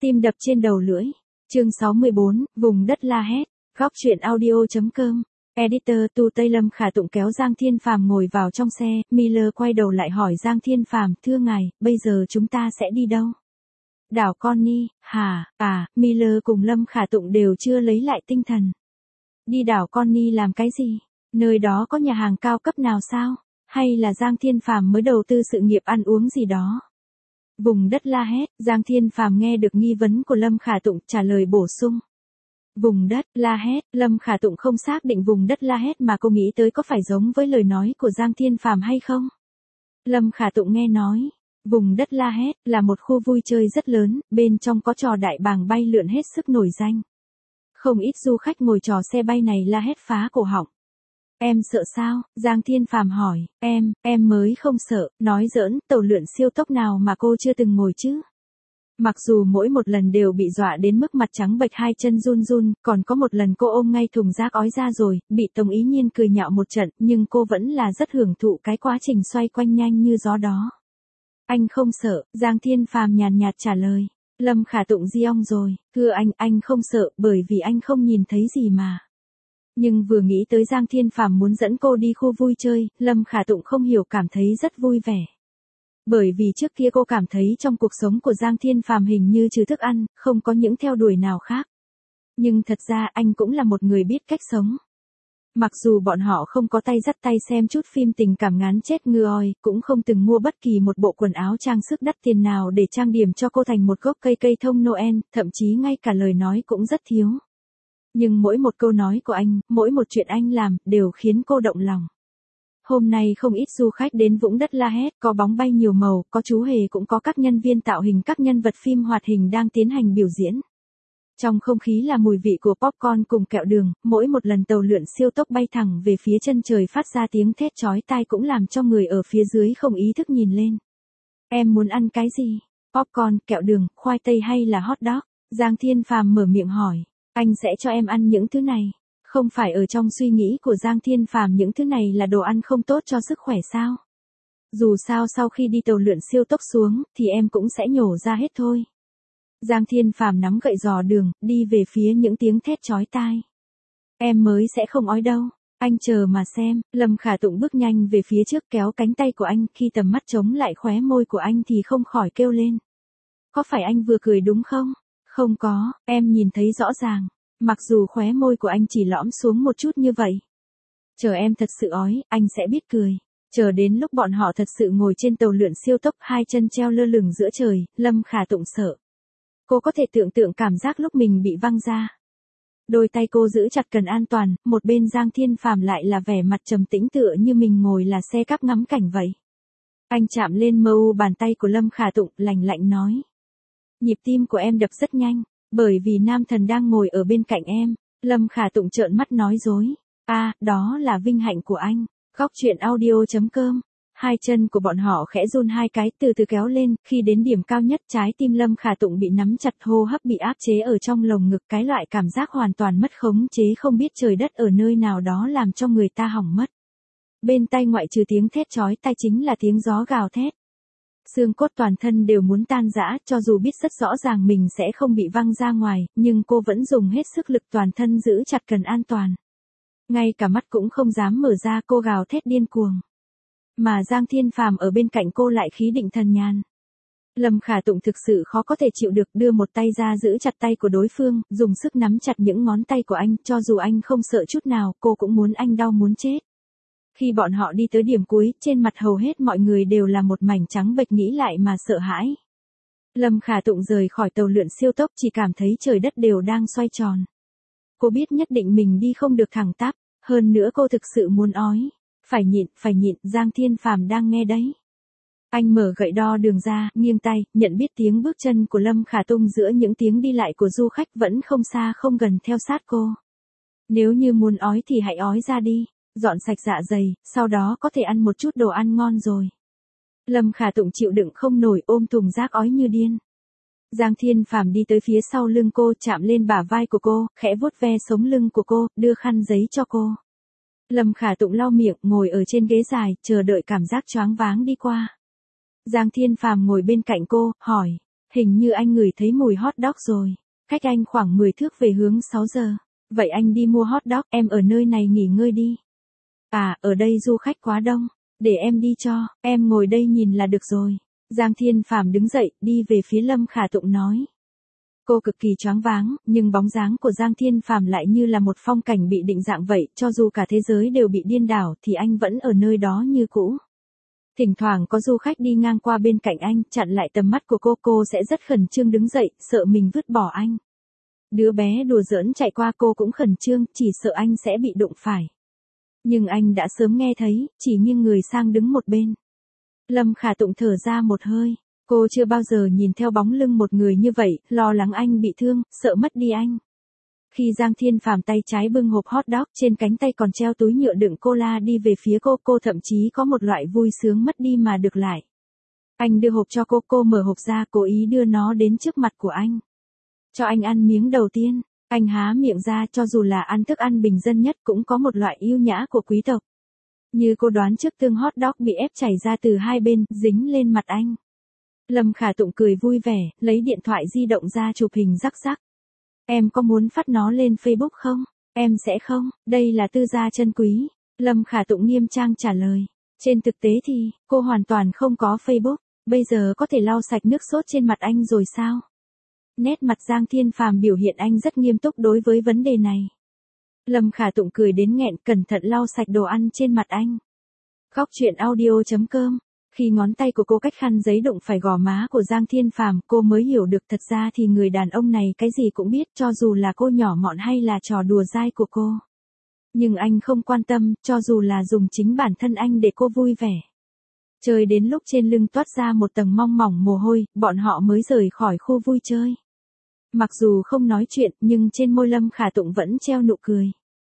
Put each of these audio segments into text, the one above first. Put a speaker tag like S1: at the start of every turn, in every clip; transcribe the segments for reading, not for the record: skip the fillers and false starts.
S1: Tim đập trên đầu lưỡi. Chương 64, vùng đất la hét. Góc truyện audio.com. Editor Tu Tây. Lâm Khả Tụng kéo Giang Thiên Phàm ngồi vào trong xe, Miller quay đầu lại hỏi Giang Thiên Phàm, thưa ngài, bây giờ chúng ta sẽ đi đâu? Đảo Connie, hả? Miller cùng Lâm Khả Tụng đều chưa lấy lại tinh thần. Đi đảo Connie làm cái gì? Nơi đó có nhà hàng cao cấp nào sao? Hay là Giang Thiên Phàm mới đầu tư sự nghiệp ăn uống gì đó? Vùng đất la hét. Giang Thiên Phàm nghe được nghi vấn của Lâm Khả Tụng, trả lời bổ sung. Vùng đất la hét. Lâm Khả Tụng không xác định vùng đất la hét mà cô nghĩ tới có phải giống với lời nói của Giang Thiên Phàm hay không. Lâm Khả Tụng nghe nói, vùng đất la hét là một khu vui chơi rất lớn, bên trong có trò đại bàng bay lượn hết sức nổi danh. Không ít du khách ngồi trò xe bay này la hét phá cổ họng. Em sợ sao? Giang Thiên Phàm hỏi. Em mới không sợ, nói giỡn, tàu lượn siêu tốc nào mà cô chưa từng ngồi chứ? Mặc dù mỗi một lần đều bị dọa đến mức mặt trắng bệch, hai chân run run, còn có một lần cô ôm ngay thùng rác ói ra rồi, bị Tống Ý Nhiên cười nhạo một trận, nhưng cô vẫn là rất hưởng thụ cái quá trình xoay quanh nhanh như gió đó. Anh không sợ, Giang Thiên Phàm nhàn nhạt trả lời. Lâm Khả Tụng di ong rồi, thưa anh không sợ, bởi vì anh không nhìn thấy gì mà. Nhưng vừa nghĩ tới Giang Thiên Phàm muốn dẫn cô đi khu vui chơi, Lâm Khả Tụng không hiểu cảm thấy rất vui vẻ. Bởi vì trước kia cô cảm thấy trong cuộc sống của Giang Thiên Phàm hình như trừ thức ăn, không có những theo đuổi nào khác. Nhưng thật ra anh cũng là một người biết cách sống. Mặc dù bọn họ không có tay dắt tay xem chút phim tình cảm ngán chết ngư oi, cũng không từng mua bất kỳ một bộ quần áo trang sức đắt tiền nào để trang điểm cho cô thành một gốc cây thông Noel, thậm chí ngay cả lời nói cũng rất thiếu. Nhưng mỗi một câu nói của anh, mỗi một chuyện anh làm, đều khiến cô động lòng. Hôm nay không ít du khách đến vùng đất la hét, có bóng bay nhiều màu, có chú hề, cũng có các nhân viên tạo hình các nhân vật phim hoạt hình đang tiến hành biểu diễn. Trong không khí là mùi vị của popcorn cùng kẹo đường, mỗi một lần tàu lượn siêu tốc bay thẳng về phía chân trời phát ra tiếng thét chói tai cũng làm cho người ở phía dưới không ý thức nhìn lên. Em muốn ăn cái gì? Popcorn, kẹo đường, khoai tây hay là hot dog? Giang Thiên Phàm mở miệng hỏi. Anh sẽ cho em ăn những thứ này. Không phải ở trong suy nghĩ của Giang Thiên Phàm những thứ này là đồ ăn không tốt cho sức khỏe sao? Dù sao sau khi đi tàu lượn siêu tốc xuống, thì em cũng sẽ nhổ ra hết thôi. Giang Thiên Phàm nắm gậy dò đường, đi về phía những tiếng thét chói tai. Em mới sẽ không ói đâu. Anh chờ mà xem. Lâm Khả Tụng bước nhanh về phía trước kéo cánh tay của anh, khi tầm mắt chống lại khóe môi của anh thì không khỏi kêu lên. Có phải anh vừa cười đúng không? Không có, em nhìn thấy rõ ràng. Mặc dù khóe môi của anh chỉ lõm xuống một chút như vậy. Chờ em thật sự ói, anh sẽ biết cười. Chờ đến lúc bọn họ thật sự ngồi trên tàu lượn siêu tốc, hai chân treo lơ lửng giữa trời, Lâm Khả Tụng sợ. Cô có thể tưởng tượng cảm giác lúc mình bị văng ra. Đôi tay cô giữ chặt cần an toàn, một bên Giang Thiên Phàm lại là vẻ mặt trầm tĩnh tựa như mình ngồi là xe cắp ngắm cảnh vậy. Anh chạm lên mu bàn tay của Lâm Khả Tụng, lạnh lạnh nói. Nhịp tim của em đập rất nhanh. Bởi vì nam thần đang ngồi ở bên cạnh em. Lâm Khả Tụng trợn mắt nói dối. Đó là vinh hạnh của anh. Góc truyện audio.com. Hai chân của bọn họ khẽ run hai cái, từ từ kéo lên, khi đến điểm cao nhất trái tim Lâm Khả Tụng bị nắm chặt, hô hấp bị áp chế ở trong lồng ngực, cái loại cảm giác hoàn toàn mất khống chế không biết trời đất ở nơi nào đó làm cho người ta hỏng mất. Bên tai ngoại trừ tiếng thét chói tai chính là tiếng gió gào thét. Xương cốt toàn thân đều muốn tan rã, cho dù biết rất rõ ràng mình sẽ không bị văng ra ngoài, nhưng cô vẫn dùng hết sức lực toàn thân giữ chặt cần an toàn. Ngay cả mắt cũng không dám mở ra, cô gào thét điên cuồng. Mà Giang Thiên Phàm ở bên cạnh cô lại khí định thần nhàn. Lâm Khả Tụng thực sự khó có thể chịu được, đưa một tay ra giữ chặt tay của đối phương, dùng sức nắm chặt những ngón tay của anh, cho dù anh không sợ chút nào, cô cũng muốn anh đau muốn chết. Khi bọn họ đi tới điểm cuối, trên mặt hầu hết mọi người đều là một mảnh trắng bệch, nghĩ lại mà sợ hãi. Lâm Khả Tụng rời khỏi tàu lượn siêu tốc, chỉ cảm thấy trời đất đều đang xoay tròn. Cô biết nhất định mình đi không được thẳng tắp, hơn nữa cô thực sự muốn ói. Phải nhịn, Giang Thiên Phàm đang nghe đấy. Anh mở gậy đo đường ra, nghiêng tay, nhận biết tiếng bước chân của Lâm Khả Tụng giữa những tiếng đi lại của du khách vẫn không xa không gần theo sát cô. Nếu như muốn ói thì hãy ói ra đi. Dọn sạch dạ dày, sau đó có thể ăn một chút đồ ăn ngon rồi. Lâm Khả Tụng chịu đựng không nổi, ôm thùng rác ói như điên. Giang Thiên Phàm đi tới phía sau lưng cô, chạm lên bả vai của cô, khẽ vuốt ve sống lưng của cô, đưa khăn giấy cho cô. Lâm Khả Tụng lau miệng, ngồi ở trên ghế dài, chờ đợi cảm giác choáng váng đi qua. Giang Thiên Phàm ngồi bên cạnh cô, hỏi. Hình như anh ngửi thấy mùi hot dog rồi. Cách anh khoảng 10 thước về hướng 6 giờ. Vậy anh đi mua hot dog, em ở nơi này nghỉ ngơi đi. À, ở đây du khách quá đông. Để em đi cho, em ngồi đây nhìn là được rồi. Giang Thiên Phàm đứng dậy, đi về phía Lâm Khả Tụng nói. Cô cực kỳ choáng váng, nhưng bóng dáng của Giang Thiên Phàm lại như là một phong cảnh bị định dạng vậy, cho dù cả thế giới đều bị điên đảo thì anh vẫn ở nơi đó như cũ. Thỉnh thoảng có du khách đi ngang qua bên cạnh anh, chặn lại tầm mắt của cô sẽ rất khẩn trương đứng dậy, sợ mình vứt bỏ anh. Đứa bé đùa giỡn chạy qua cô cũng khẩn trương, chỉ sợ anh sẽ bị đụng phải. Nhưng anh đã sớm nghe thấy, chỉ nghiêng người sang đứng một bên. Lâm Khả Tụng thở ra một hơi. Cô chưa bao giờ nhìn theo bóng lưng một người như vậy, lo lắng anh bị thương, sợ mất đi anh. Khi Giang Thiên Phàm tay trái bưng hộp hot dog, trên cánh tay còn treo túi nhựa đựng cola đi về phía cô thậm chí có một loại vui sướng mất đi mà được lại. Anh đưa hộp cho cô mở hộp ra, cố ý đưa nó đến trước mặt của anh. Cho anh ăn miếng đầu tiên, anh há miệng ra, cho dù là ăn thức ăn bình dân nhất cũng có một loại yêu nhã của quý tộc. Như cô đoán trước, tương hot dog bị ép chảy ra từ hai bên, dính lên mặt anh. Lâm Khả Tụng cười vui vẻ, lấy điện thoại di động ra chụp hình rắc rắc. Em có muốn phát nó lên Facebook không? Em sẽ không, đây là tư gia chân quý. Lâm Khả Tụng nghiêm trang trả lời. Trên thực tế thì, cô hoàn toàn không có Facebook, bây giờ có thể lau sạch nước sốt trên mặt anh rồi sao? Nét mặt Giang Thiên Phàm biểu hiện anh rất nghiêm túc đối với vấn đề này. Lâm Khả Tụng cười đến nghẹn, cẩn thận lau sạch đồ ăn trên mặt anh. Góc truyện audio.com. Khi ngón tay của cô cách khăn giấy đụng phải gò má của Giang Thiên Phàm, cô mới hiểu được thật ra thì người đàn ông này cái gì cũng biết, cho dù là cô nhỏ mọn hay là trò đùa dai của cô. Nhưng anh không quan tâm, cho dù là dùng chính bản thân anh để cô vui vẻ. Chơi đến lúc trên lưng toát ra một tầng mong mỏng mồ hôi, bọn họ mới rời khỏi khu vui chơi. Mặc dù không nói chuyện, nhưng trên môi Lâm Khả Tụng vẫn treo nụ cười.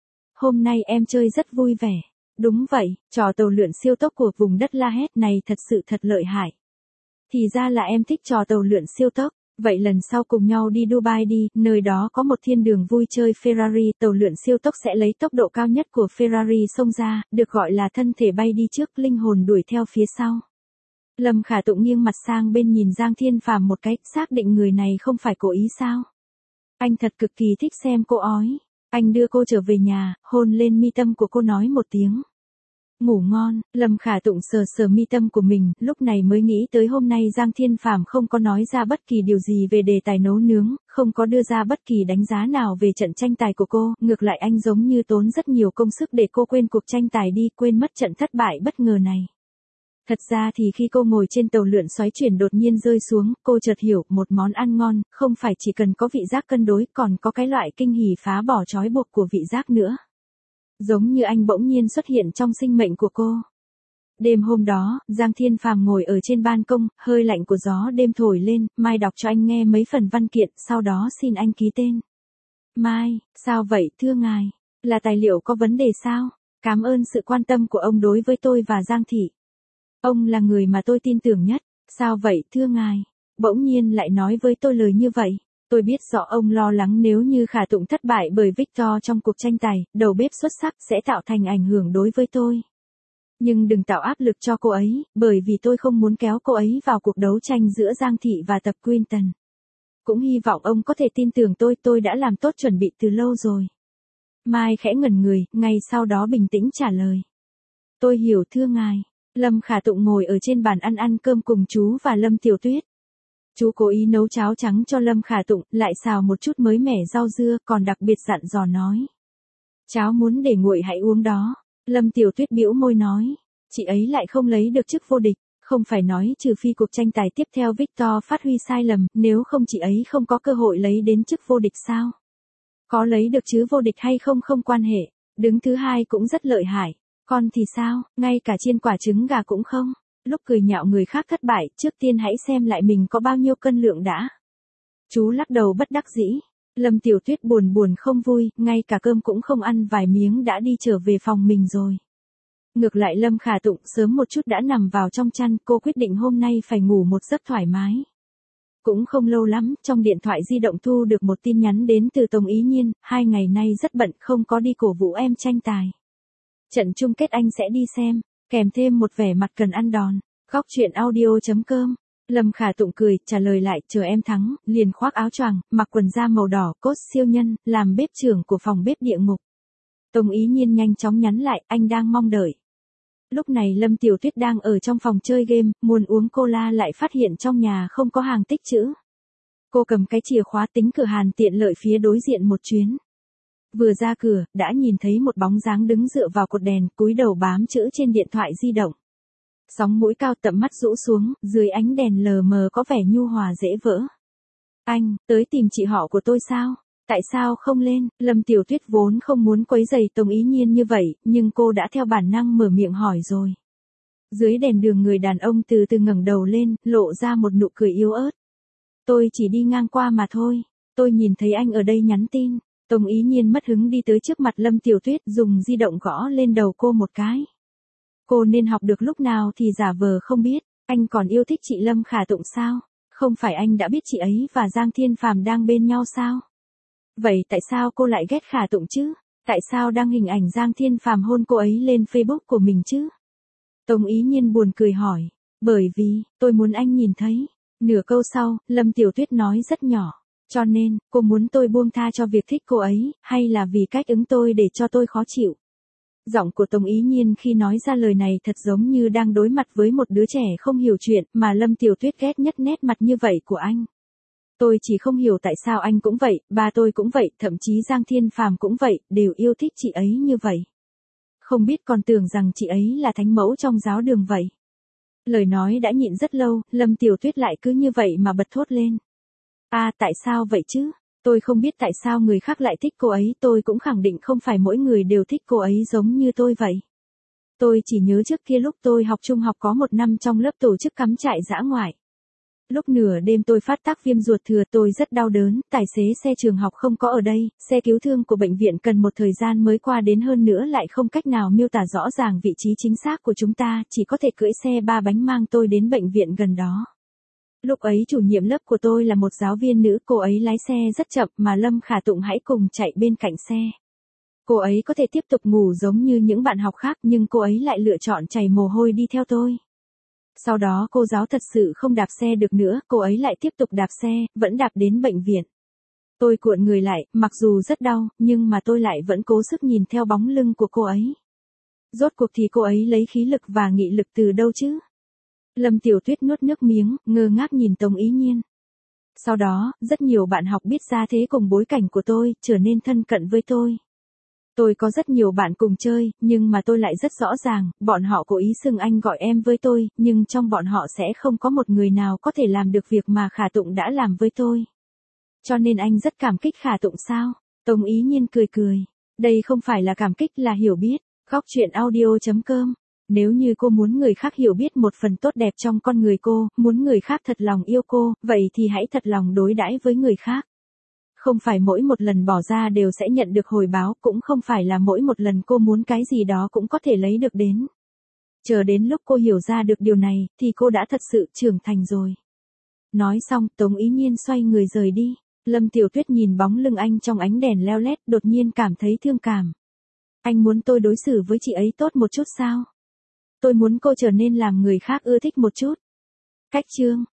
S1: Hôm nay em chơi rất vui vẻ. Đúng vậy, trò tàu lượn siêu tốc của vùng đất La Hét này thật sự thật lợi hại. Thì ra là em thích trò tàu lượn siêu tốc. Vậy lần sau cùng nhau đi Dubai đi, nơi đó có một thiên đường vui chơi Ferrari, tàu lượn siêu tốc sẽ lấy tốc độ cao nhất của Ferrari xông ra, được gọi là thân thể bay đi trước, linh hồn đuổi theo phía sau. Lâm Khả Tụng nghiêng mặt sang bên nhìn Giang Thiên Phàm một cái, xác định người này không phải cố ý sao. Anh thật cực kỳ thích xem cô ói. Anh đưa cô trở về nhà, hôn lên mi tâm của cô nói một tiếng. Ngủ ngon. Lâm Khả Tụng sờ mi tâm của mình, lúc này mới nghĩ tới hôm nay Giang Thiên Phàm không có nói ra bất kỳ điều gì về đề tài nấu nướng, không có đưa ra bất kỳ đánh giá nào về trận tranh tài của cô, ngược lại anh giống như tốn rất nhiều công sức để cô quên cuộc tranh tài đi, quên mất trận thất bại bất ngờ này. Thật ra thì khi cô ngồi trên tàu lượn xoáy chuyển đột nhiên rơi xuống, cô chợt hiểu, một món ăn ngon, không phải chỉ cần có vị giác cân đối, còn có cái loại kinh hỉ phá bỏ trói buộc của vị giác nữa. Giống như anh bỗng nhiên xuất hiện trong sinh mệnh của cô. Đêm hôm đó, Giang Thiên Phàm ngồi ở trên ban công, hơi lạnh của gió đêm thổi lên, Mai đọc cho anh nghe mấy phần văn kiện, sau đó xin anh ký tên. Mai, sao vậy thưa ngài? Là tài liệu có vấn đề sao? Cảm ơn sự quan tâm của ông đối với tôi và Giang Thị. Ông là người mà tôi tin tưởng nhất. Sao vậy thưa ngài? Bỗng nhiên lại nói với tôi lời như vậy. Tôi biết rõ ông lo lắng nếu như Khả Tụng thất bại bởi Victor trong cuộc tranh tài, đầu bếp xuất sắc sẽ tạo thành ảnh hưởng đối với tôi. Nhưng đừng tạo áp lực cho cô ấy, bởi vì tôi không muốn kéo cô ấy vào cuộc đấu tranh giữa Giang Thị và tập Quinton. Cũng hy vọng ông có thể tin tưởng tôi đã làm tốt chuẩn bị từ lâu rồi. Mai khẽ ngẩn người, ngay sau đó bình tĩnh trả lời. Tôi hiểu thưa ngài. Lâm Khả Tụng ngồi ở trên bàn ăn cơm cùng chú và Lâm Tiểu Tuyết. Chú cố ý nấu cháo trắng cho Lâm Khả Tụng, lại xào một chút mới mẻ rau dưa, còn đặc biệt dặn dò nói. Cháo muốn để nguội hãy uống đó. Lâm Tiểu Tuyết bĩu môi nói. Chị ấy lại không lấy được chức vô địch, không phải nói trừ phi cuộc tranh tài tiếp theo Victor phát huy sai lầm, nếu không chị ấy không có cơ hội lấy đến chức vô địch sao? Có lấy được chứ vô địch hay không không quan hệ, đứng thứ hai cũng rất lợi hại. Con thì sao, ngay cả chiên quả trứng gà cũng không. Lúc cười nhạo người khác thất bại, trước tiên hãy xem lại mình có bao nhiêu cân lượng đã. Chú lắc đầu bất đắc dĩ. Lâm Tiểu Tuyết buồn không vui, ngay cả cơm cũng không ăn vài miếng đã đi trở về phòng mình rồi. Ngược lại Lâm Khả Tụng sớm một chút đã nằm vào trong chăn, cô quyết định hôm nay phải ngủ một giấc thoải mái. Cũng không lâu lắm, trong điện thoại di động thu được một tin nhắn đến từ Tống Ý Nhiên, 2 ngày nay rất bận không có đi cổ vũ em tranh tài. Trận chung kết anh sẽ đi xem, kèm thêm một vẻ mặt cần ăn đòn. Góc truyện audio.com Lâm Khả Tụng cười, trả lời lại, chờ em thắng, liền khoác áo choàng, mặc quần da màu đỏ, cốt siêu nhân, làm bếp trưởng của phòng bếp địa ngục. Tống Ý Nhiên nhanh chóng nhắn lại, anh đang mong đợi. Lúc này Lâm Tiểu Tuyết đang ở trong phòng chơi game, muốn uống cola lại phát hiện trong nhà không có hàng tích trữ. Cô cầm cái chìa khóa tính cửa hàng tiện lợi phía đối diện một chuyến. Vừa ra cửa, đã nhìn thấy một bóng dáng đứng dựa vào cột đèn, cúi đầu bám chữ trên điện thoại di động. Sóng mũi cao tậm mắt rũ xuống, dưới ánh đèn lờ mờ có vẻ nhu hòa dễ vỡ. Anh, tới tìm chị họ của tôi sao? Tại sao không lên? Lâm Tiểu Tuyết vốn không muốn quấy rầy Tống Ý Nhiên như vậy, nhưng cô đã theo bản năng mở miệng hỏi rồi. Dưới đèn đường người đàn ông từ từ ngẩng đầu lên, lộ ra một nụ cười yếu ớt. Tôi chỉ đi ngang qua mà thôi. Tôi nhìn thấy anh ở đây nhắn tin. Tống Ý Nhiên mất hứng đi tới trước mặt Lâm Tiểu Tuyết, dùng di động gõ lên đầu cô một cái. Cô nên học được lúc nào thì giả vờ không biết. Anh còn yêu thích chị Lâm Khả Tụng sao? Không phải anh đã biết chị ấy và Giang Thiên Phàm đang bên nhau sao? Vậy tại sao cô lại ghét Khả Tụng chứ? Tại sao đăng hình ảnh Giang Thiên Phàm hôn cô ấy lên Facebook của mình chứ? Tống Ý Nhiên buồn cười hỏi. Bởi vì, tôi muốn anh nhìn thấy. Nửa câu sau, Lâm Tiểu Tuyết nói rất nhỏ. Cho nên, cô muốn tôi buông tha cho việc thích cô ấy, hay là vì cách ứng tôi để cho tôi khó chịu? Giọng của Tống Ý Nhiên khi nói ra lời này thật giống như đang đối mặt với một đứa trẻ không hiểu chuyện mà Lâm Tiểu Tuyết ghét nhất nét mặt như vậy của anh. Tôi chỉ không hiểu tại sao anh cũng vậy, ba tôi cũng vậy, thậm chí Giang Thiên Phàm cũng vậy, đều yêu thích chị ấy như vậy. Không biết còn tưởng rằng chị ấy là thánh mẫu trong giáo đường vậy. Lời nói đã nhịn rất lâu, Lâm Tiểu Tuyết lại cứ như vậy mà bật thốt lên. Tại sao vậy chứ? Tôi không biết tại sao người khác lại thích cô ấy, tôi cũng khẳng định không phải mỗi người đều thích cô ấy giống như tôi vậy. Tôi chỉ nhớ trước kia lúc tôi học trung học có một năm trong lớp tổ chức cắm trại dã ngoại. Lúc nửa đêm tôi phát tác viêm ruột thừa, tôi rất đau đớn, tài xế xe trường học không có ở đây, xe cứu thương của bệnh viện cần một thời gian mới qua đến, hơn nữa lại không cách nào miêu tả rõ ràng vị trí chính xác của chúng ta, chỉ có thể cưỡi xe 3 bánh mang tôi đến bệnh viện gần đó. Lúc ấy chủ nhiệm lớp của tôi là một giáo viên nữ, cô ấy lái xe rất chậm mà Lâm Khả Tụng hãy cùng chạy bên cạnh xe. Cô ấy có thể tiếp tục ngủ giống như những bạn học khác nhưng cô ấy lại lựa chọn chảy mồ hôi đi theo tôi. Sau đó cô giáo thật sự không đạp xe được nữa, cô ấy lại tiếp tục đạp xe, vẫn đạp đến bệnh viện. Tôi cuộn người lại, mặc dù rất đau, nhưng mà tôi lại vẫn cố sức nhìn theo bóng lưng của cô ấy. Rốt cuộc thì cô ấy lấy khí lực và nghị lực từ đâu chứ? Lâm Tiểu Tuyết nuốt nước miếng, ngơ ngác nhìn Tống Ý Nhiên. Sau đó, rất nhiều bạn học biết ra thế cùng bối cảnh của tôi, trở nên thân cận với tôi. Tôi có rất nhiều bạn cùng chơi, nhưng mà tôi lại rất rõ ràng, bọn họ cố ý xưng anh gọi em với tôi, nhưng trong bọn họ sẽ không có một người nào có thể làm được việc mà Khả Tụng đã làm với tôi. Cho nên anh rất cảm kích Khả Tụng sao? Tống Ý Nhiên cười cười. Đây không phải là cảm kích, là hiểu biết. Góc truyện audio.com. Nếu như cô muốn người khác hiểu biết một phần tốt đẹp trong con người cô, muốn người khác thật lòng yêu cô, vậy thì hãy thật lòng đối đãi với người khác. Không phải mỗi một lần bỏ ra đều sẽ nhận được hồi báo, cũng không phải là mỗi một lần cô muốn cái gì đó cũng có thể lấy được đến. Chờ đến lúc cô hiểu ra được điều này, thì cô đã thật sự trưởng thành rồi. Nói xong, Tống Ý Nhiên xoay người rời đi. Lâm Tiểu Tuyết nhìn bóng lưng anh trong ánh đèn leo lét, đột nhiên cảm thấy thương cảm. Anh muốn tôi đối xử với chị ấy tốt một chút sao? Tôi muốn cô trở nên làm người khác ưa thích một chút. Cách chương